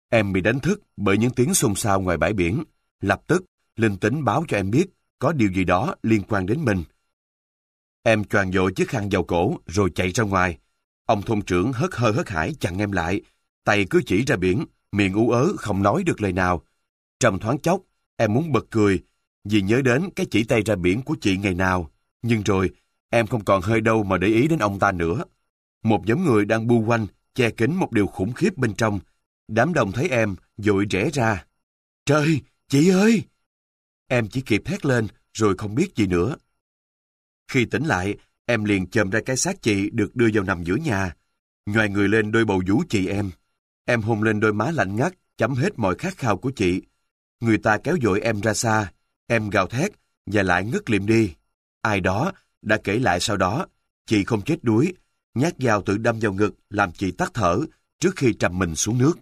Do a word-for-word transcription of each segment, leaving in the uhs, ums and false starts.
Em bị đánh thức bởi những tiếng xôn xao ngoài bãi biển. Lập tức, linh tính báo cho em biết có điều gì đó liên quan đến mình. Em choàng vội chiếc khăn vào cổ rồi chạy ra ngoài. Ông thôn trưởng hớt hơ hớt hải chặn em lại, tay cứ chỉ ra biển, miệng ú ớ không nói được lời nào. Trong thoáng chốc, em muốn bật cười vì nhớ đến cái chỉ tay ra biển của chị ngày nào. Nhưng rồi, em không còn hơi đâu mà để ý đến ông ta nữa. Một nhóm người đang bu quanh, che kín một điều khủng khiếp bên trong. Đám đông thấy em, vội rẽ ra. Trời, chị ơi! Em chỉ kịp thét lên, rồi không biết gì nữa. Khi tỉnh lại, em liền chồm ra cái xác chị được đưa vào nằm giữa nhà. Nhoài người lên đôi bầu vú chị em. Em hôn lên đôi má lạnh ngắt, chấm hết mọi khát khao của chị. Người ta kéo dội em ra xa. Em gào thét và lại ngất liệm đi. Ai đó đã kể lại sau đó, chị không chết đuối, nhát dao tự đâm vào ngực làm chị tắt thở trước khi trầm mình xuống nước.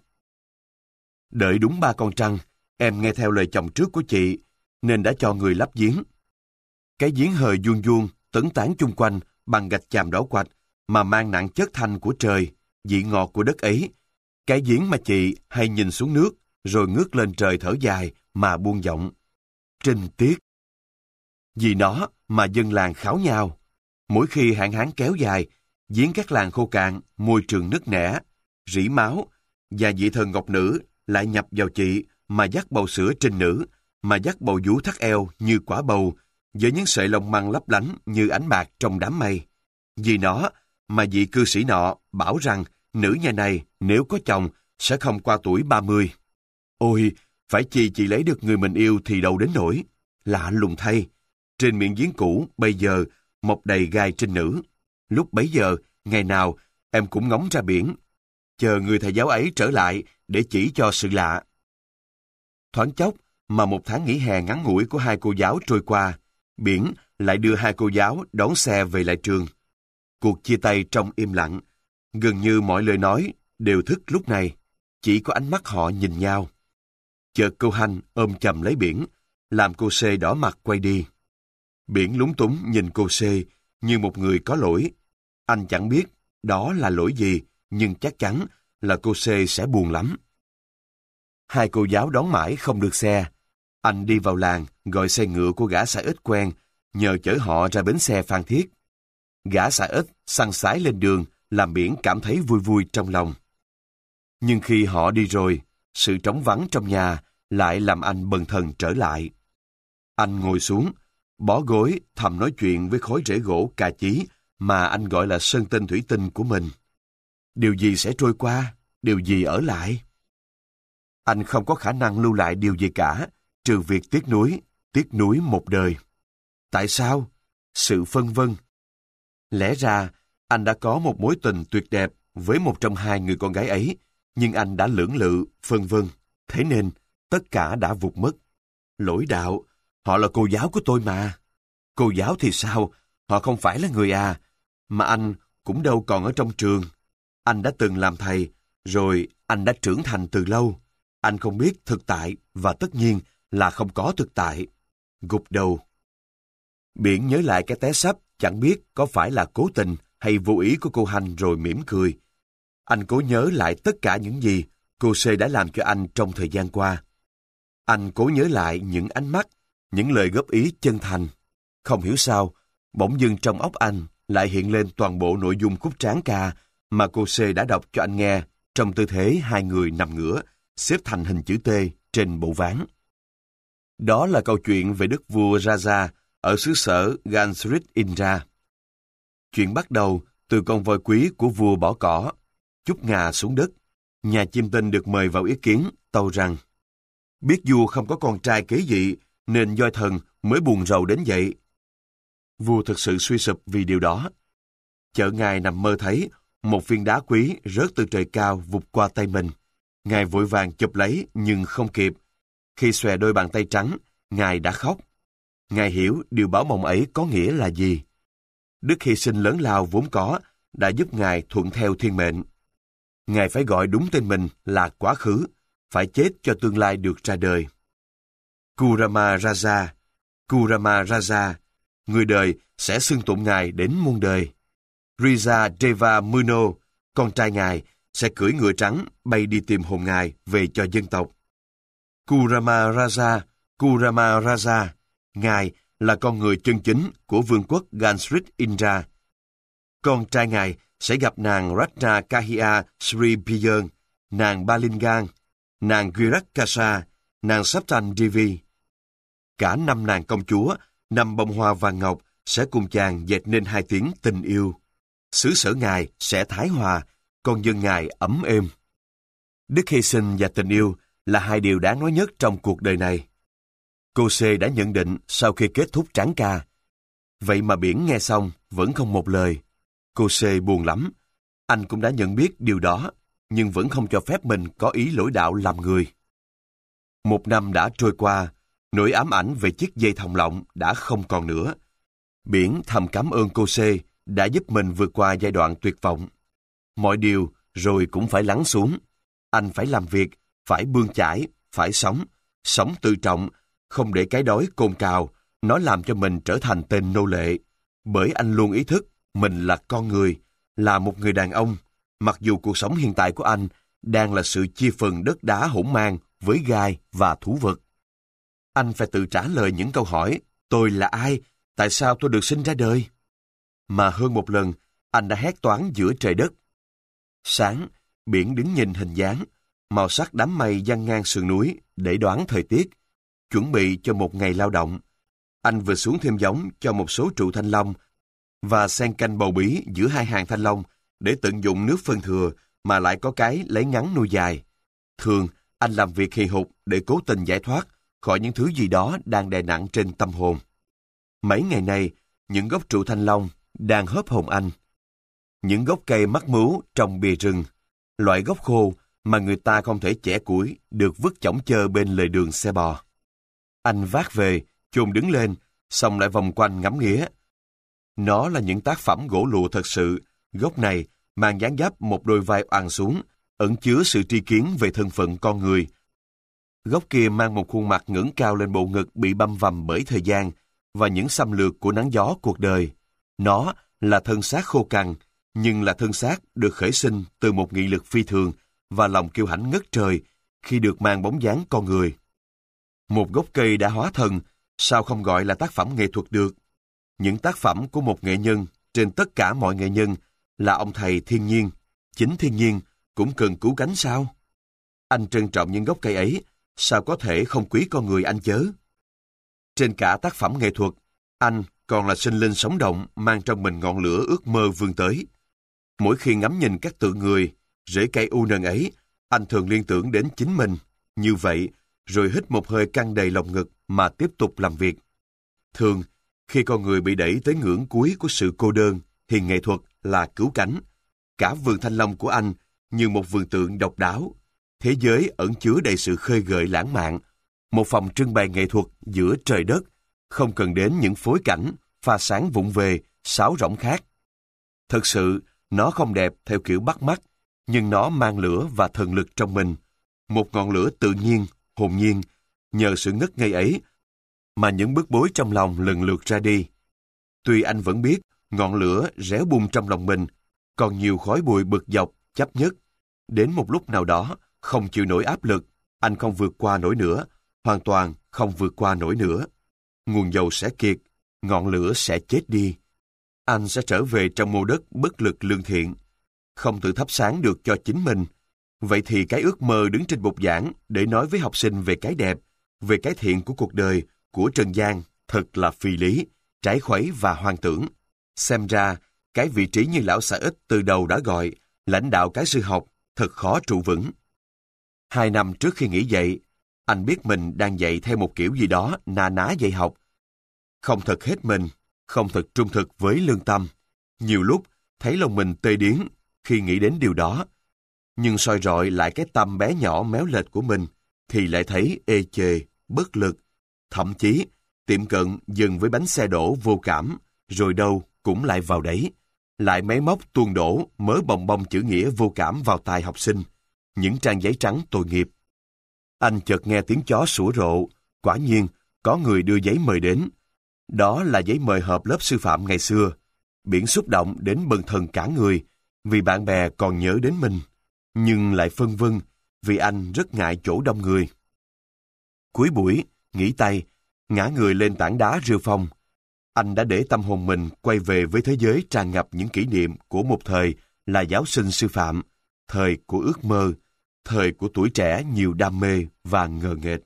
Đợi đúng ba con trăng, em nghe theo lời chồng trước của chị, nên đã cho người lắp giếng. Cái giếng hơi vuông vuông, tấn tán chung quanh bằng gạch chàm đỏ quạch mà mang nặng chất thanh của trời, vị ngọt của đất ấy. Cái giếng mà chị hay nhìn xuống nước, rồi ngước lên trời thở dài mà buông giọng. Trinh tiết. Vì nó mà dân làng kháo nhau. Mỗi khi hạn hán kéo dài, giếng các làng khô cạn, môi trường nứt nẻ, rỉ máu, và vị thần ngọc nữ lại nhập vào chị mà dắt bầu sữa trinh nữ, mà dắt bầu vú thắt eo như quả bầu, với những sợi lông măng lấp lánh như ánh bạc trong đám mây. Vì nó mà vị cư sĩ nọ bảo rằng nữ nhà này nếu có chồng sẽ không qua tuổi ba mươi. Ôi, phải chi chị lấy được người mình yêu thì đâu đến nỗi. Lạ lùng thay, trên miệng giếng cũ bây giờ mọc đầy gai trinh nữ. Lúc bấy giờ, ngày nào em cũng ngóng ra biển, chờ người thầy giáo ấy trở lại để chỉ cho sự lạ. Thoáng chốc mà một tháng nghỉ hè ngắn ngủi của hai cô giáo trôi qua, biển lại đưa hai cô giáo đón xe về lại trường. Cuộc chia tay trong im lặng, gần như mọi lời nói đều thức lúc này, chỉ có ánh mắt họ nhìn nhau. Chợt cô Hanh ôm chầm lấy biển, làm cô C đỏ mặt quay đi. Biển lúng túng nhìn cô C như một người có lỗi. Anh chẳng biết đó là lỗi gì, nhưng chắc chắn là cô C sẽ buồn lắm. Hai cô giáo đón mãi không được xe. Anh đi vào làng, gọi xe ngựa của gã xã ít quen, nhờ chở họ ra bến xe Phan Thiết. Gã xã ít săn sái lên đường, làm biển cảm thấy vui vui trong lòng. Nhưng khi họ đi rồi, sự trống vắng trong nhà lại làm anh bần thần trở lại. Anh ngồi xuống, bó gối thầm nói chuyện với khối rễ gỗ cà chí mà anh gọi là sơn tinh thủy tinh của mình. Điều gì sẽ trôi qua, điều gì ở lại? Anh không có khả năng lưu lại điều gì cả, trừ việc tiếc nuối, tiếc nuối một đời. Tại sao? Sự phân vân. Lẽ ra, anh đã có một mối tình tuyệt đẹp với một trong hai người con gái ấy, nhưng anh đã lưỡng lự, phân vân. Thế nên, tất cả đã vụt mất. Lỗi đạo, họ là cô giáo của tôi mà. Cô giáo thì sao? Họ không phải là người à. Mà anh cũng đâu còn ở trong trường. Anh đã từng làm thầy, rồi anh đã trưởng thành từ lâu. Anh không biết thực tại và tất nhiên là không có thực tại. Gục đầu. Biển nhớ lại cái té sắp, chẳng biết có phải là cố tình hay vô ý của cô Hanh rồi mỉm cười. Anh cố nhớ lại tất cả những gì cô C đã làm cho anh trong thời gian qua. Anh cố nhớ lại những ánh mắt, những lời góp ý chân thành. Không hiểu sao, bỗng dưng trong óc anh lại hiện lên toàn bộ nội dung khúc tráng ca mà cô C đã đọc cho anh nghe trong tư thế hai người nằm ngửa, xếp thành hình chữ T trên bộ ván. Đó là câu chuyện về đức vua Raja ở xứ sở Gansrit Indra. Chuyện bắt đầu từ con voi quý của vua bỏ cỏ, chút ngà xuống đất. Nhà chiêm tinh được mời vào ý kiến, tâu rằng biết vua không có con trai kế vị nên voi thần mới buồn rầu đến vậy. Vua thực sự suy sụp vì điều đó. Chợ ngài nằm mơ thấy một viên đá quý rớt từ trời cao vụt qua tay mình. Ngài vội vàng chụp lấy nhưng không kịp. Khi xòe đôi bàn tay trắng, ngài đã khóc. Ngài hiểu điều báo mộng ấy có nghĩa là gì. Đức hy sinh lớn lao vốn có đã giúp ngài thuận theo thiên mệnh. Ngài phải gọi đúng tên mình là quá khứ, phải chết cho tương lai được ra đời. Kurama Raja, Kurama Raja, người đời sẽ xưng tụng ngài đến muôn đời. Rija Deva Muno, con trai ngài, sẽ cưỡi ngựa trắng bay đi tìm hồn ngài về cho dân tộc. Kurama Raja, Kurama Raja, ngài là con người chân chính của vương quốc Gansrit Indra. Con trai ngài sẽ gặp nàng Ratna Kahia Sri Piyan, nàng Balingang, nàng Girakasa, nàng Saptan Devi. Cả năm nàng công chúa, năm bông hoa vàng ngọc sẽ cùng chàng dệt nên hai tiếng tình yêu. Xứ sở ngài sẽ thái hòa, con dân ngài ấm êm. Đức hy sinh và tình yêu là hai điều đáng nói nhất trong cuộc đời này. Cô C đã nhận định sau khi kết thúc tráng ca. Vậy mà Biển nghe xong vẫn không một lời. Cô C buồn lắm. Anh cũng đã nhận biết điều đó, nhưng vẫn không cho phép mình có ý lỗi đạo làm người. Một năm đã trôi qua, nỗi ám ảnh về chiếc dây thòng lọng đã không còn nữa. Biển thầm cảm ơn cô C đã giúp mình vượt qua giai đoạn tuyệt vọng. Mọi điều rồi cũng phải lắng xuống. Anh phải làm việc, phải bươn chải, phải sống, sống tự trọng, không để cái đói cồn cào, nó làm cho mình trở thành tên nô lệ. Bởi anh luôn ý thức mình là con người, là một người đàn ông, mặc dù cuộc sống hiện tại của anh đang là sự chia phần đất đá hỗn mang với gai và thú vật. Anh phải tự trả lời những câu hỏi, tôi là ai, tại sao tôi được sinh ra đời? Mà hơn một lần, anh đã hét toáng giữa trời đất. Sáng, Biển đứng nhìn hình dáng, màu sắc đám mây giăng ngang sườn núi để đoán thời tiết, chuẩn bị cho một ngày lao động. Anh vừa xuống thêm giống cho một số trụ thanh long và xen canh bầu bí giữa hai hàng thanh long để tận dụng nước phân thừa mà lại có cái lấy ngắn nuôi dài. Thường, anh làm việc hì hục để cố tình giải thoát khỏi những thứ gì đó đang đè nặng trên tâm hồn. Mấy ngày nay, những gốc trụ thanh long đang hớp hồn anh. Những gốc cây mắc mướu trong bìa rừng, loại gốc khô mà người ta không thể chẻ củi được vứt chõng chơ bên lề đường xe bò. Anh vác về, chôn đứng lên, xong lại vòng quanh ngắm nghía. Nó là những tác phẩm gỗ lụa thật sự. Gốc này mang dáng dấp một đôi vai oằn xuống, ẩn chứa sự tri kiến về thân phận con người. Gốc kia mang một khuôn mặt ngẩng cao lên bộ ngực bị băm vằm bởi thời gian và những xâm lược của nắng gió cuộc đời. Nó là thân xác khô cằn, nhưng là thân xác được khởi sinh từ một nghị lực phi thường và lòng kiêu hãnh ngất trời khi được mang bóng dáng con người. Một gốc cây đã hóa thần, sao không gọi là tác phẩm nghệ thuật được? Những tác phẩm của một nghệ nhân trên tất cả mọi nghệ nhân là ông thầy thiên nhiên, chính thiên nhiên cũng cần cứu cánh sao? Anh trân trọng những gốc cây ấy, sao có thể không quý con người anh chớ? Trên cả tác phẩm nghệ thuật, anh còn là sinh linh sống động mang trong mình ngọn lửa ước mơ vươn tới. Mỗi khi ngắm nhìn các tượng người, rễ cây u nần ấy, anh thường liên tưởng đến chính mình. Như vậy, rồi hít một hơi căng đầy lồng ngực mà tiếp tục làm việc. Thường, khi con người bị đẩy tới ngưỡng cuối của sự cô đơn, thì nghệ thuật là cứu cánh. Cả vườn thanh long của anh như một vườn tượng độc đáo. Thế giới ẩn chứa đầy sự khơi gợi lãng mạn. Một phòng trưng bày nghệ thuật giữa trời đất, không cần đến những phối cảnh, pha sáng vụng về, sáo rỗng khác. Thật sự, nó không đẹp theo kiểu bắt mắt, nhưng nó mang lửa và thần lực trong mình. Một ngọn lửa tự nhiên, hồn nhiên, nhờ sự ngất ngây ấy mà những bức bối trong lòng lần lượt ra đi. Tuy anh vẫn biết ngọn lửa réo bung trong lòng mình, còn nhiều khói bụi bực dọc, chấp nhất. Đến một lúc nào đó, không chịu nổi áp lực, anh không vượt qua nổi nữa, hoàn toàn không vượt qua nổi nữa. Nguồn dầu sẽ kiệt, ngọn lửa sẽ chết đi. Anh sẽ trở về trong mô đất bất lực lương thiện, không tự thắp sáng được cho chính mình. Vậy thì cái ước mơ đứng trên bục giảng để nói với học sinh về cái đẹp, về cái thiện của cuộc đời, của trần gian, thật là phi lý, trái khuấy và hoang tưởng. Xem ra, cái vị trí như lão xã ích từ đầu đã gọi, lãnh đạo cái sư học, thật khó trụ vững. Hai năm trước khi nghỉ dạy, anh biết mình đang dạy theo một kiểu gì đó na ná dạy học. Không thật hết mình, không thật trung thực với lương tâm. Nhiều lúc, thấy lòng mình tê điếng khi nghĩ đến điều đó. Nhưng soi rọi lại cái tâm bé nhỏ méo lệch của mình, thì lại thấy ê chề, bất lực. Thậm chí, tiệm cận dừng với bánh xe đổ vô cảm, rồi đâu cũng lại vào đấy. Lại máy móc tuôn đổ mớ bồng bông chữ nghĩa vô cảm vào tai học sinh. Những trang giấy trắng tội nghiệp. Anh chợt nghe tiếng chó sủa rộ, quả nhiên có người đưa giấy mời đến. Đó là giấy mời họp lớp sư phạm ngày xưa. Biển xúc động đến bần thần cả người, vì bạn bè còn nhớ đến mình. nhưng lại phân vân vì anh rất ngại chỗ đông người. Cuối buổi, nghỉ tay, ngã người lên tảng đá rêu phong. Anh đã để tâm hồn mình quay về với thế giới tràn ngập những kỷ niệm của một thời là giáo sinh sư phạm, thời của ước mơ, thời của tuổi trẻ nhiều đam mê và ngờ nghệch.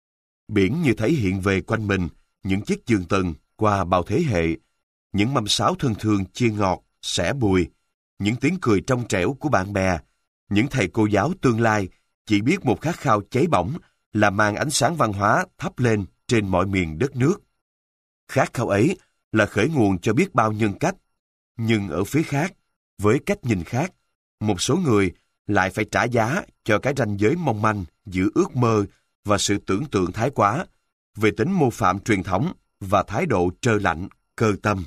Biển như thấy hiện về quanh mình những chiếc giường tầng qua bao thế hệ, những mâm sáo thân thương chia ngọt, sẻ bùi, những tiếng cười trong trẻo của bạn bè, những thầy cô giáo tương lai chỉ biết một khát khao cháy bỏng là mang ánh sáng văn hóa thắp lên trên mọi miền đất nước. Khát khao ấy là khởi nguồn cho biết bao nhân cách, nhưng ở phía khác, với cách nhìn khác, một số người lại phải trả giá cho cái ranh giới mong manh giữa ước mơ và sự tưởng tượng thái quá, về tính mô phạm truyền thống và thái độ trơ lạnh, cơ tâm.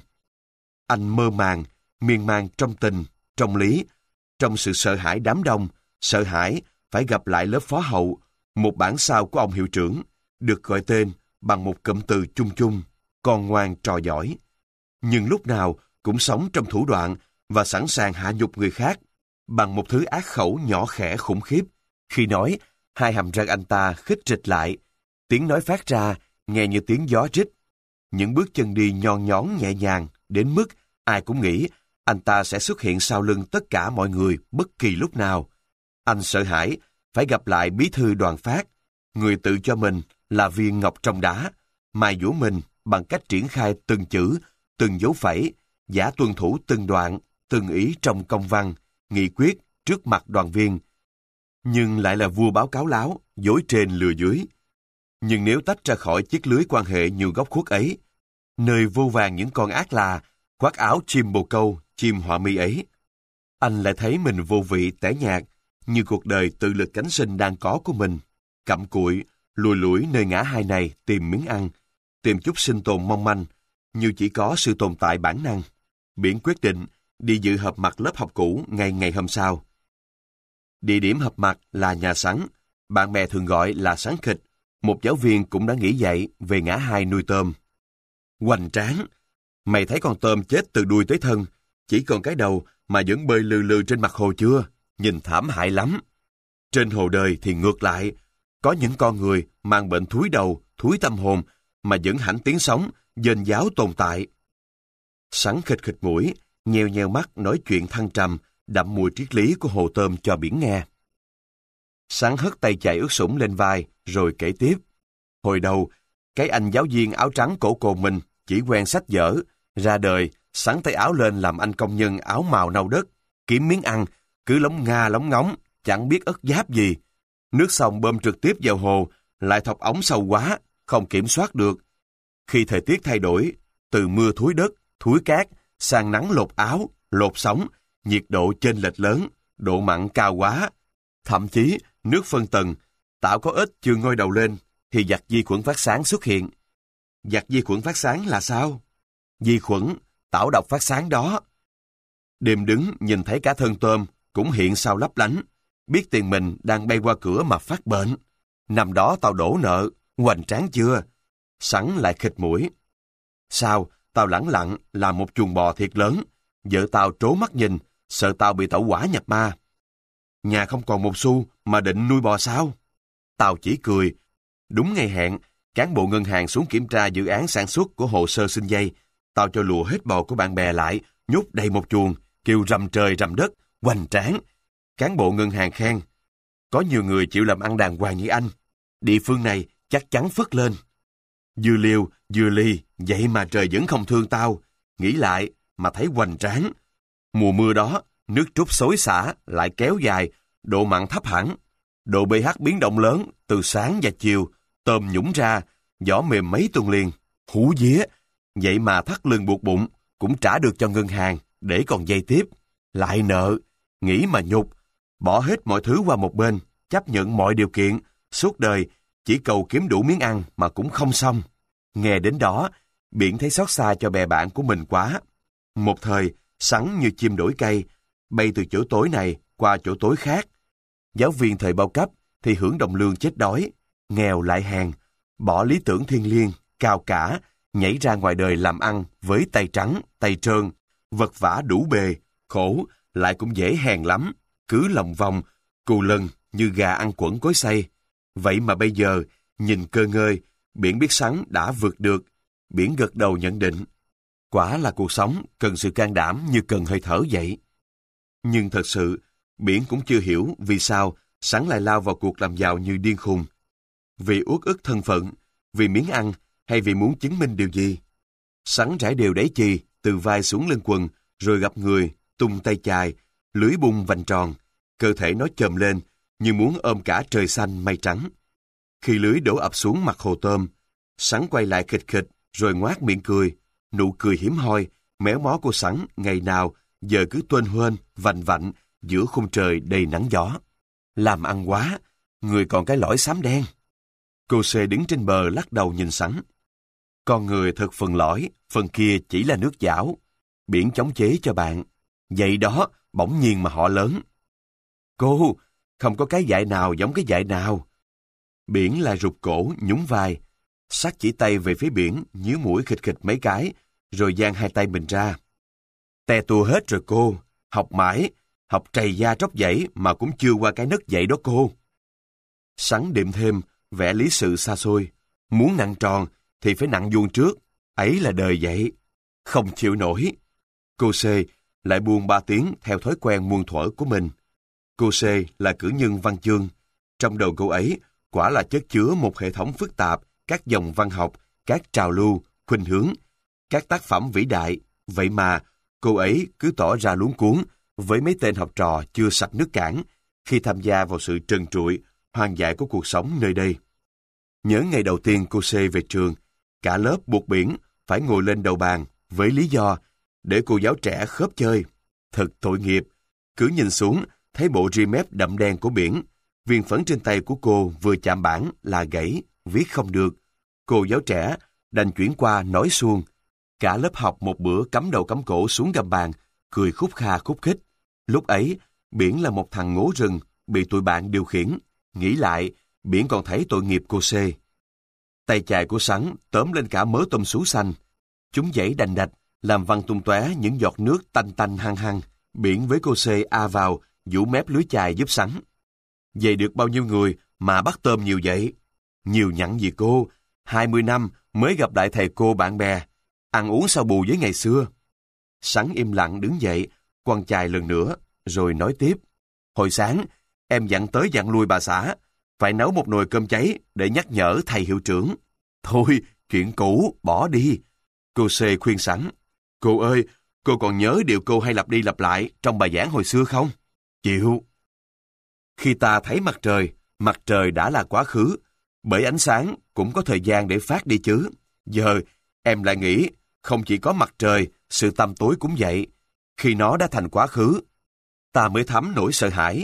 Anh mơ màng, miên man trong tình, trong lý, trong sự sợ hãi đám đông, sợ hãi phải gặp lại lớp phó hậu, một bản sao của ông hiệu trưởng, được gọi tên bằng một cụm từ chung chung, con ngoan trò giỏi. Nhưng lúc nào cũng sống trong thủ đoạn và sẵn sàng hạ nhục người khác bằng một thứ ác khẩu nhỏ khẽ khủng khiếp. Khi nói, hai hàm răng anh ta khít rịch lại, tiếng nói phát ra nghe như tiếng gió rít. Những bước chân đi nhon nhón nhẹ nhàng đến mức ai cũng nghĩ anh ta sẽ xuất hiện sau lưng tất cả mọi người bất kỳ lúc nào. Anh sợ hãi phải gặp lại bí thư Đoàn Phát, người tự cho mình là viên ngọc trong đá, mài dũa mình bằng cách triển khai từng chữ, từng dấu phẩy, giả tuân thủ từng đoạn, từng ý trong công văn, nghị quyết trước mặt đoàn viên. Nhưng lại là vua báo cáo láo, dối trên lừa dưới. Nhưng nếu tách ra khỏi chiếc lưới quan hệ nhiều góc khuất ấy, nơi vô vàn những con ác là khoác áo chim bồ câu, chim họa mi ấy, anh lại thấy mình vô vị tẻ nhạt, như cuộc đời tự lực cánh sinh đang có của mình, cặm cụi, lùi lủi nơi ngã hai này tìm miếng ăn, tìm chút sinh tồn mong manh, như chỉ có sự tồn tại bản năng. Biển quyết định đi dự họp mặt lớp học cũ ngay ngày hôm sau. Địa điểm họp mặt là nhà Sắn, bạn bè thường gọi là Sắn Khịch, một giáo viên cũng đã nghỉ dạy về ngã hai nuôi tôm. Hoành Tráng, mày thấy con tôm chết từ đuôi tới thân, chỉ còn cái đầu mà vẫn bơi lừ lừ trên mặt hồ chưa? Nhìn thảm hại lắm. Trên hồ đời thì ngược lại, có những con người mang bệnh thúi đầu, thúi tâm hồn mà vẫn hãnh tiếng sống, dền giáo tồn tại. Sắn khịch khịch mũi, nheo nheo mắt nói chuyện thăng trầm, đậm mùi triết lý của hồ tôm cho biển nghe. Sắn hất tay chạy ướt sũng lên vai, rồi kể tiếp. Hồi đầu, cái anh giáo viên áo trắng cổ cồn mình chỉ quen sách vở, ra đời, sắn tay áo lên làm anh công nhân áo màu nâu đất, kiếm miếng ăn, cứ lóng nga lóng ngóng, chẳng biết ất giáp gì. Nước sông bơm trực tiếp vào hồ, lại thọc ống sâu quá, không kiểm soát được. Khi thời tiết thay đổi, từ mưa thúi đất, thúi cát, sang nắng lột áo, lột sống, nhiệt độ chênh lệch lớn, độ mặn cao quá. Thậm chí, nước phân tầng, tảo có ít chưa ngoi đầu lên, thì giặc vi khuẩn phát sáng xuất hiện. Giặc vi khuẩn phát sáng là sao? Vi khuẩn, tảo độc phát sáng đó. Đêm đứng nhìn thấy cả thân tôm cũng hiện sao lấp lánh, biết tiền mình đang bay qua cửa mà phát bệnh. Năm đó tao đổ nợ, hoành tráng chưa? Sắn lại khịt mũi. Sao, tao lẳng lặng làm một chuồng bò thiệt lớn, vợ tao trố mắt nhìn, sợ tao bị tẩu hỏa nhập ma. Nhà không còn một xu mà định nuôi bò sao? Tao chỉ cười. Đúng ngày hẹn, cán bộ ngân hàng xuống kiểm tra dự án sản xuất của hồ sơ xin dây. Tao cho lùa hết bò của bạn bè lại, nhốt đầy một chuồng, kêu rầm trời rầm đất, hoành tráng. Cán bộ ngân hàng khen. Có nhiều người chịu làm ăn đàng hoàng như anh. Địa phương này chắc chắn phất lên. Dưa liêu, dưa ly, vậy mà trời vẫn không thương tao. Nghĩ lại mà thấy hoành tráng. Mùa mưa đó, nước trút xối xả lại kéo dài, độ mặn thấp hẳn. Độ pH biến động lớn, từ sáng và chiều, tôm nhũng ra, vỏ mềm mấy tuần liền. Hú vía, vậy mà thắt lưng buộc bụng, cũng trả được cho ngân hàng, để còn dây tiếp. Lại nợ, nghĩ mà nhục, bỏ hết mọi thứ qua một bên, chấp nhận mọi điều kiện, suốt đời, chỉ cầu kiếm đủ miếng ăn mà cũng không xong. Nghe đến đó, Biển thấy xót xa cho bè bạn của mình quá. Một thời, Sắn như chim đổi cây, bay từ chỗ tối này qua chỗ tối khác. Giáo viên thời bao cấp thì hưởng đồng lương chết đói, nghèo lại hèn, bỏ lý tưởng thiêng liêng, cao cả, nhảy ra ngoài đời làm ăn với tay trắng, tay trơn, vật vã đủ bề, khổ, lại cũng dễ hèn lắm, cứ lòng vòng, Cù lần như gà ăn quẫn cối xay. Vậy mà bây giờ, nhìn cơ ngơi, Biển biết Sắn đã vượt được. Biển gật đầu nhận định. Quả là cuộc sống cần sự can đảm như cần hơi thở vậy. Nhưng thật sự, Biển cũng chưa hiểu vì sao Sắn lại lao vào cuộc làm giàu như điên khùng. Vì uất ức thân phận, vì miếng ăn hay vì muốn chứng minh điều gì. Sắn rải đều đáy chì, từ vai xuống lưng quần, rồi gặp người, tung tay chài, lưới bung vành tròn, cơ thể nó chồm lên như muốn ôm cả trời xanh mây trắng. Khi lưới đổ ập xuống mặt hồ tôm, Sắn quay lại khịch khịch rồi ngoác miệng cười, nụ cười hiếm hoi, méo mó của Sắn ngày nào giờ cứ tuênh huênh, vành vạnh giữa khung trời đầy nắng gió. Làm ăn quá, người còn cái lõi xám đen. Cô Xê đứng trên bờ lắc đầu nhìn Sắn. Con người thật phần lõi, phần kia chỉ là nước dảo. Biển chống chế cho bạn. Vậy đó, bỗng nhiên mà họ lớn. Cô, không có cái dại nào giống cái dại nào. Biển lại rụt cổ, nhún vai. Sắt chỉ tay về phía biển, nhíu mũi khịch khịch mấy cái, rồi dang hai tay mình ra. Te tua hết rồi cô, học mãi, học trầy da tróc dãy mà cũng chưa qua cái nấc dậy đó cô. Sắn đệm thêm, vẽ lý sự xa xôi. Muốn nặng tròn thì phải nặng vuông trước, ấy là đời vậy. Không chịu nổi. Cô Xê lại buông ba tiếng theo thói quen muôn thuở của mình. Cô Xê là cử nhân văn chương. Trong đầu cô ấy quả là chất chứa một hệ thống phức tạp các dòng văn học, các trào lưu, khuynh hướng, các tác phẩm vĩ đại. Vậy mà cô ấy cứ tỏ ra luống cuống với mấy tên học trò chưa sạch nước cảng khi tham gia vào sự trần trụi, hoang dại của cuộc sống nơi đây. Nhớ ngày đầu tiên cô Xê về trường, cả lớp buộc Biển phải ngồi lên đầu bàn với lý do để cô giáo trẻ khớp chơi. Thật tội nghiệp, cứ nhìn xuống thấy bộ ri mép đậm đen của Biển, viên phấn trên tay của cô vừa chạm bảng là gãy, viết không được. Cô giáo trẻ đành chuyển qua nói suông. Cả lớp học một bữa cắm đầu cắm cổ xuống gầm bàn, cười khúc kha khúc khích. Lúc ấy, Biển là một thằng ngố rừng, bị tụi bạn điều khiển. Nghĩ lại, Biển còn thấy tội nghiệp cô Xê. Tay chài của Sắn tóm lên cả mớ tôm sú xanh. Chúng dãy đành đạch, làm văng tung tóe những giọt nước tanh tanh hăng hăng. Biển với cô Xê a vào, vũ mép lưới chài giúp Sắn. Vậy được bao nhiêu người mà bắt tôm nhiều vậy? Nhiều nhặn gì cô, hai mươi năm mới gặp lại thầy cô bạn bè, ăn uống sao bù với ngày xưa. Sắn im lặng đứng dậy, quăng chài lần nữa, rồi nói tiếp. Hồi sáng, em dặn tới dặn lui bà xã, phải nấu một nồi cơm cháy để nhắc nhở thầy hiệu trưởng. Thôi, chuyện cũ, bỏ đi. Cô Xê khuyên Sắn. Cô ơi, cô còn nhớ điều cô hay lặp đi lặp lại trong bài giảng hồi xưa không? Chịu. Khi ta thấy mặt trời, mặt trời đã là quá khứ, bởi ánh sáng cũng có thời gian để phát đi chứ. Giờ, em lại nghĩ, không chỉ có mặt trời, sự tăm tối cũng vậy. Khi nó đã thành quá khứ, ta mới thấm nỗi sợ hãi.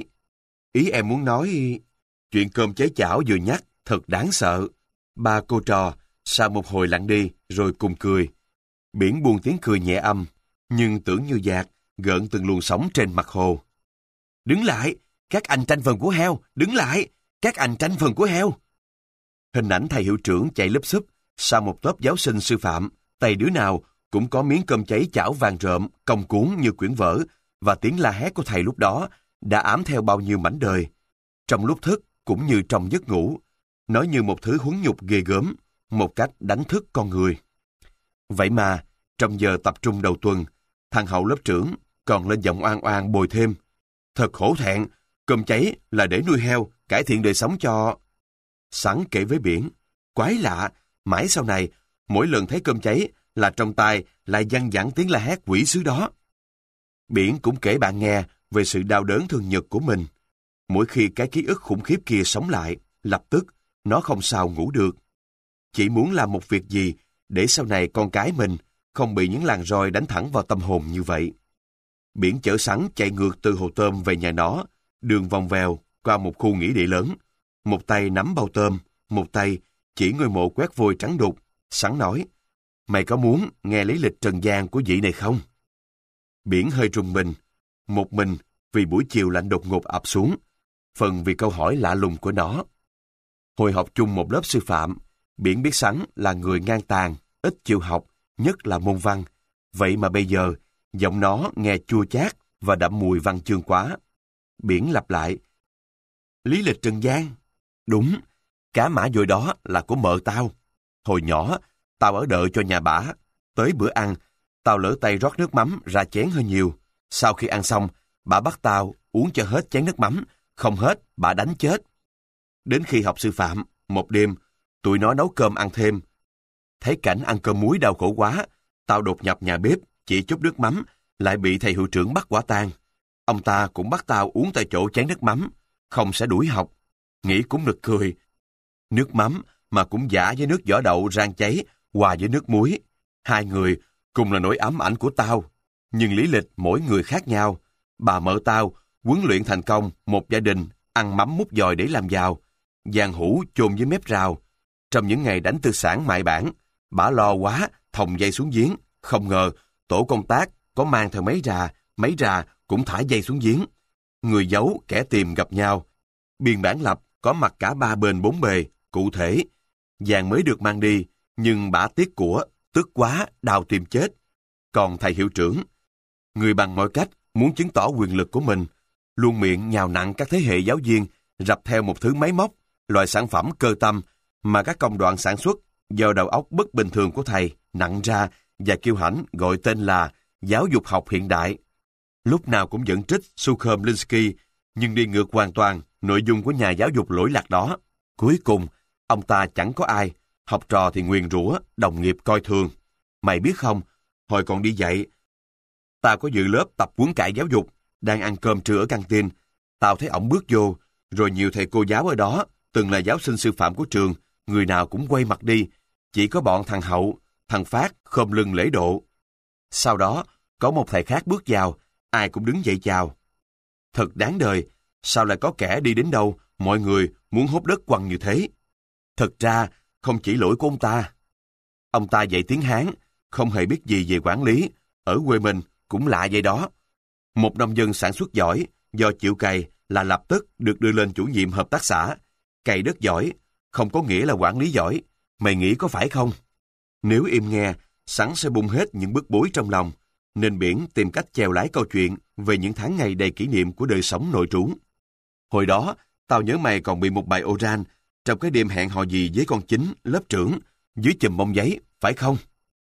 Ý em muốn nói, chuyện cơm cháy chảo vừa nhắc, thật đáng sợ. Ba cô trò, sau một hồi lặng đi, rồi cùng cười. Biển buông tiếng cười nhẹ âm, nhưng tưởng như dạt, gợn từng luồng sóng trên mặt hồ. Đứng lại, các anh tranh phần của heo, đứng lại, các anh tranh phần của heo. Hình ảnh thầy hiệu trưởng chạy lúp xúp, sau một tốp giáo sinh sư phạm, tay đứa nào cũng có miếng cơm cháy chảo vàng rợm, cong cuốn như quyển vở, và tiếng la hét của thầy lúc đó đã ám theo bao nhiêu mảnh đời. Trong lúc thức cũng như trong giấc ngủ, nó như một thứ huấn nhục ghê gớm, một cách đánh thức con người. Vậy mà, trong giờ tập trung đầu tuần, thằng Hậu lớp trưởng còn lên giọng oan oan bồi thêm. Thật hổ thẹn, cơm cháy là để nuôi heo, cải thiện đời sống cho... Sắn kể với Biển, quái lạ, mãi sau này, mỗi lần thấy cơm cháy là trong tai lại văng vẳng tiếng la hét quỷ sứ đó. Biển cũng kể bạn nghe về sự đau đớn thường nhật của mình. Mỗi khi cái ký ức khủng khiếp kia sống lại, lập tức nó không sao ngủ được. Chỉ muốn làm một việc gì để sau này con cái mình không bị những làn roi đánh thẳng vào tâm hồn như vậy. Biển chở Sắn chạy ngược từ hồ tôm về nhà nó, đường vòng vèo qua một khu nghỉ địa lớn. Một tay nắm bao tôm, một tay chỉ ngôi mộ quét vôi trắng đục. Sắn nói, mày có muốn nghe lý lịch trần gian của vị này không? Biển hơi rùng mình, một mình vì buổi chiều lạnh đột ngột ập xuống, phần vì câu hỏi lạ lùng của nó. Hồi học chung một lớp sư phạm, Biển biết Sắn là người ngang tàn, ít chịu học, nhất là môn văn. Vậy mà bây giờ, giọng nó nghe chua chát và đậm mùi văn chương quá. Biển lặp lại, Lý lịch trần gian. Đúng, cá mã vôi đó là của mợ tao. Hồi nhỏ, tao ở đợi cho nhà bả. Tới bữa ăn, tao lỡ tay rót nước mắm ra chén hơi nhiều. Sau khi ăn xong, bả bắt tao uống cho hết chén nước mắm. Không hết, bả đánh chết. Đến khi học sư phạm, một đêm, tụi nó nấu cơm ăn thêm. Thấy cảnh ăn cơm muối đau khổ quá, tao đột nhập nhà bếp, chỉ chút nước mắm, lại bị thầy hiệu trưởng bắt quả tang. Ông ta cũng bắt tao uống tại chỗ chén nước mắm, không sẽ đuổi học. Nghĩ cũng nực cười. Nước mắm mà cũng giả với nước vỏ đậu rang cháy, hòa với nước muối. Hai người cùng là nỗi ám ảnh của tao. Nhưng lý lịch mỗi người khác nhau. Bà mợ tao huấn luyện thành công một gia đình ăn mắm múc dòi để làm giàu. Giang hũ chôn với mép rào. Trong những ngày đánh tư sản mại bản, bả lo quá, thòng dây xuống giếng. Không ngờ, tổ công tác có mang theo máy rà, máy rà cũng thả dây xuống giếng. Người giấu, kẻ tìm gặp nhau. Biên bản lập có mặt cả ba bên bốn bề, cụ thể. Giang mới được mang đi, nhưng bả tiếc của, tức quá, đau tìm chết. Còn thầy hiệu trưởng, người bằng mọi cách muốn chứng tỏ quyền lực của mình, luôn miệng nhào nặng các thế hệ giáo viên rập theo một thứ máy móc, loại sản phẩm cơ tâm mà các công đoạn sản xuất do đầu óc bất bình thường của thầy nặng ra và kiêu hãnh gọi tên là giáo dục học hiện đại. Lúc nào cũng dẫn trích Sukhom Linsky, nhưng đi ngược hoàn toàn nội dung của nhà giáo dục lỗi lạc đó. Cuối cùng, ông ta chẳng có ai, học trò thì nguyền rủa, đồng nghiệp coi thường. Mày biết không, hồi còn đi dạy, tao có dự lớp tập huấn cải giáo dục, đang ăn cơm trưa ở căng tin. Tao thấy ổng bước vô, rồi nhiều thầy cô giáo ở đó, từng là giáo sinh sư phạm của trường, người nào cũng quay mặt đi, chỉ có bọn thằng Hậu, thằng Phát khom lưng lễ độ. Sau đó, có một thầy khác bước vào, ai cũng đứng dậy chào. Thật đáng đời, sao lại có kẻ đi đến đâu, mọi người muốn hốt đất quăng như thế. Thật ra, không chỉ lỗi của ông ta. Ông ta dạy tiếng Hán, không hề biết gì về quản lý, ở quê mình cũng lạ vậy đó. Một nông dân sản xuất giỏi, do chịu cày là lập tức được đưa lên chủ nhiệm hợp tác xã. Cày đất giỏi, không có nghĩa là quản lý giỏi. Mày nghĩ có phải không? Nếu im nghe, sẵn sẽ bung hết những bức bối trong lòng. Nên biển tìm cách chèo lái câu chuyện về những tháng ngày đầy kỷ niệm của đời sống nội trú. Hồi đó, tao nhớ mày còn bị một bài oral trong cái đêm hẹn hò gì với con Chính, lớp trưởng, dưới chùm bông giấy, phải không?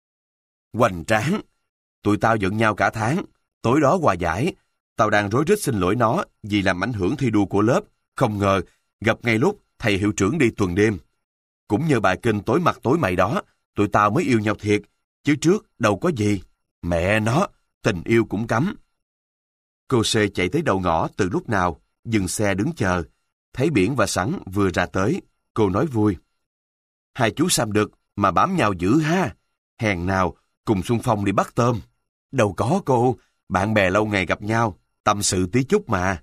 Hoành tráng! Tụi tao giận nhau cả tháng. Tối đó hòa giải, tao đang rối rít xin lỗi nó vì làm ảnh hưởng thi đua của lớp. Không ngờ, gặp ngay lúc thầy hiệu trưởng đi tuần đêm. Cũng như bài kinh tối mặt tối mày đó, tụi tao mới yêu nhau thiệt, chứ trước đâu có gì. Mẹ nó, tình yêu cũng cấm. Cô C chạy tới đầu ngõ từ lúc nào, dừng xe đứng chờ. Thấy Biển và Sắn vừa ra tới, cô nói vui. Hai chú Sam đực mà bám nhau dữ ha. Hèn nào, cùng xung phong đi bắt tôm. Đâu có cô, bạn bè lâu ngày gặp nhau, tâm sự tí chút mà.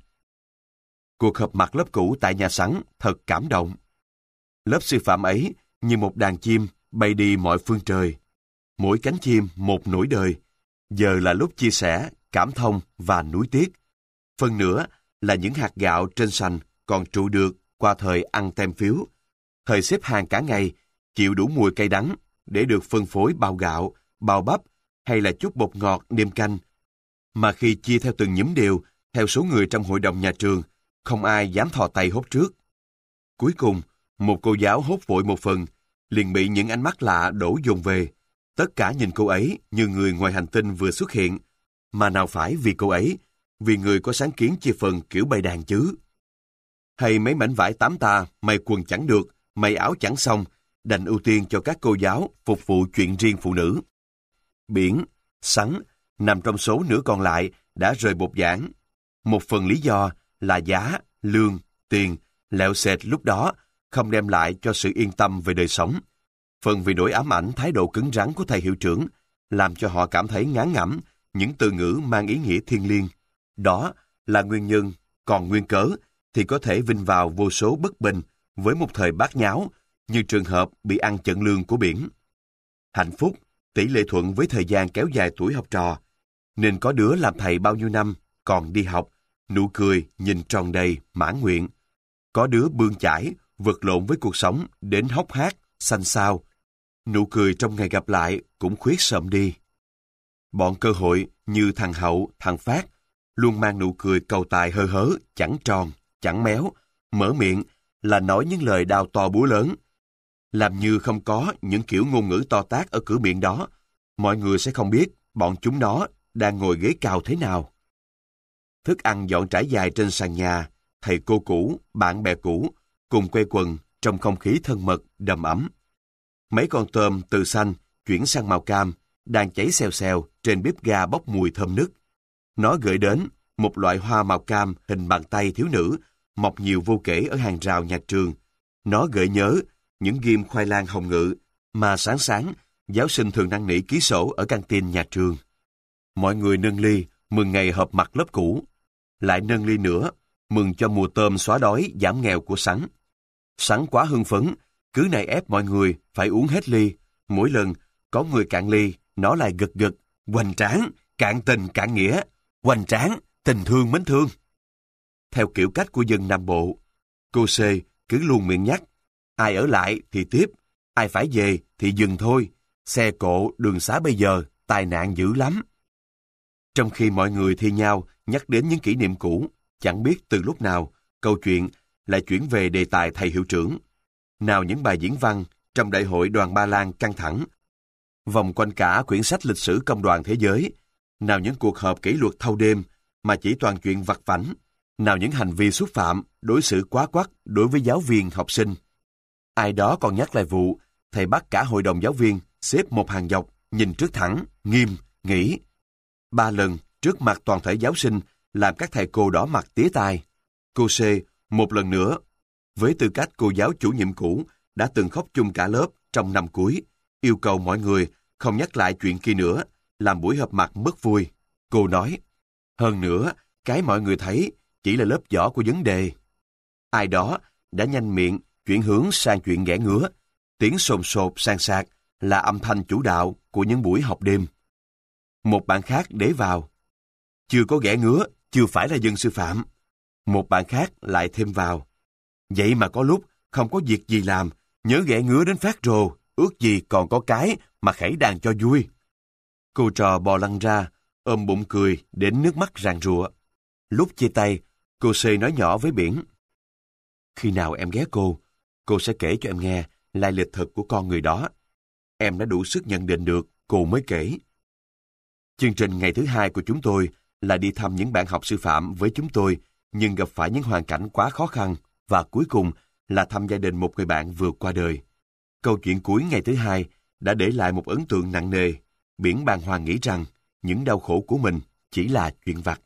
Cuộc họp mặt lớp cũ tại nhà Sắn thật cảm động. Lớp sư phạm ấy như một đàn chim bay đi mọi phương trời. Mỗi cánh chim một nỗi đời. Giờ là lúc chia sẻ, cảm thông và nuối tiếc. Phần nữa là những hạt gạo trên sành còn trụ được qua thời ăn tem phiếu. Thời xếp hàng cả ngày, chịu đủ mùi cay đắng để được phân phối bao gạo, bao bắp hay là chút bột ngọt nêm canh. Mà khi chia theo từng nhúm đều, theo số người trong hội đồng nhà trường, không ai dám thò tay hốt trước. Cuối cùng, một cô giáo hốt vội một phần, liền bị những ánh mắt lạ đổ dồn về. Tất cả nhìn cô ấy như người ngoài hành tinh vừa xuất hiện. Mà nào phải vì cô ấy, vì người có sáng kiến chia phần kiểu bày đàn chứ. Hay mấy mảnh vải tám ta, may quần chẳng được, may áo chẳng xong, đành ưu tiên cho các cô giáo phục vụ chuyện riêng phụ nữ. Biển, Sắn, nằm trong số nửa còn lại đã rời bục giảng. Một phần lý do là giá, lương, tiền, lẹo xẹt lúc đó không đem lại cho sự yên tâm về đời sống. Phần vì nỗi ám ảnh thái độ cứng rắn của thầy hiệu trưởng, làm cho họ cảm thấy ngán ngẩm những từ ngữ mang ý nghĩa thiêng liêng. Đó là nguyên nhân, còn nguyên cớ thì có thể vinh vào vô số bất bình với một thời bát nháo như trường hợp bị ăn chận lương của Biển. Hạnh phúc, tỷ lệ thuận với thời gian kéo dài tuổi học trò, nên có đứa làm thầy bao nhiêu năm còn đi học, nụ cười nhìn tròn đầy, mãn nguyện. Có đứa bươn chải, vật lộn với cuộc sống đến hốc hác, xanh xao. Nụ cười trong ngày gặp lại cũng khuyết sợm đi. Bọn cơ hội như thằng Hậu, thằng Phát luôn mang nụ cười cầu tài hơ hớ, chẳng tròn, chẳng méo, mở miệng là nói những lời đao to búa lớn. Làm như không có những kiểu ngôn ngữ to tát ở cửa miệng đó, mọi người sẽ không biết bọn chúng nó đang ngồi ghế cao thế nào. Thức ăn dọn trải dài trên sàn nhà, thầy cô cũ, bạn bè cũ, cùng quây quần trong không khí thân mật, đầm ấm. Mấy con tôm từ xanh chuyển sang màu cam, đang cháy xèo xèo trên bếp ga bốc mùi thơm nức. Nó gợi đến một loại hoa màu cam hình bàn tay thiếu nữ, mọc nhiều vô kể ở hàng rào nhà trường. Nó gợi nhớ những ghim khoai lang hồng ngự mà sáng sáng giáo sinh thường năn nỉ ký sổ ở căng tin nhà trường. Mọi người nâng ly mừng ngày họp mặt lớp cũ, lại nâng ly nữa mừng cho mùa tôm xóa đói giảm nghèo của Sắn. Sắn quá hưng phấn, cứ này ép mọi người phải uống hết ly. Mỗi lần có người cạn ly, nó lại gật gật, hoành tráng, cạn tình cạn nghĩa, hoành tráng, tình thương mến thương. Theo kiểu cách của dân Nam Bộ, cô C cứ luôn miệng nhắc, ai ở lại thì tiếp, ai phải về thì dừng thôi, xe cộ đường xá bây giờ tai nạn dữ lắm. Trong khi mọi người thi nhau nhắc đến những kỷ niệm cũ, chẳng biết từ lúc nào câu chuyện lại chuyển về đề tài thầy hiệu trưởng. Nào những bài diễn văn trong đại hội đoàn Ba Lan căng thẳng, vòng quanh cả quyển sách lịch sử công đoàn thế giới, nào những cuộc họp kỷ luật thâu đêm mà chỉ toàn chuyện vặt vãnh, nào những hành vi xúc phạm, đối xử quá quắt đối với giáo viên, học sinh. Ai đó còn nhắc lại vụ thầy bắt cả hội đồng giáo viên xếp một hàng dọc, nhìn trước thẳng, nghiêm, nghĩ. Ba lần trước mặt toàn thể giáo sinh làm các thầy cô đỏ mặt tía tai. Cô C một lần nữa, với tư cách cô giáo chủ nhiệm cũ, đã từng khóc chung cả lớp trong năm cuối, yêu cầu mọi người không nhắc lại chuyện kia nữa, làm buổi họp mặt mất vui. Cô nói, hơn nữa, cái mọi người thấy chỉ là lớp vỏ của vấn đề. Ai đó đã nhanh miệng chuyển hướng sang chuyện ghẻ ngứa, tiếng sồn sột san sạc là âm thanh chủ đạo của những buổi học đêm. Một bạn khác để vào, chưa có ghẻ ngứa, chưa phải là dân sư phạm. Một bạn khác lại thêm vào, vậy mà có lúc không có việc gì làm, nhớ ghẻ ngứa đến phát rồ, ước gì còn có cái mà khẩy đàn cho vui. Cô trò bò lăn ra, ôm bụng cười đến nước mắt ràn rụa. Lúc chia tay, cô C nói nhỏ với Biển, khi nào em ghé cô, cô sẽ kể cho em nghe lai lịch thực của con người đó. Em đã đủ sức nhận định được, cô mới kể. Chương trình ngày thứ hai của chúng tôi là đi thăm những bạn học sư phạm với chúng tôi, nhưng gặp phải những hoàn cảnh quá khó khăn, và cuối cùng là thăm gia đình một người bạn vừa qua đời. Câu chuyện cuối ngày thứ hai đã để lại một ấn tượng nặng nề. Biển bàng hoàng nghĩ rằng những đau khổ của mình chỉ là chuyện vặt.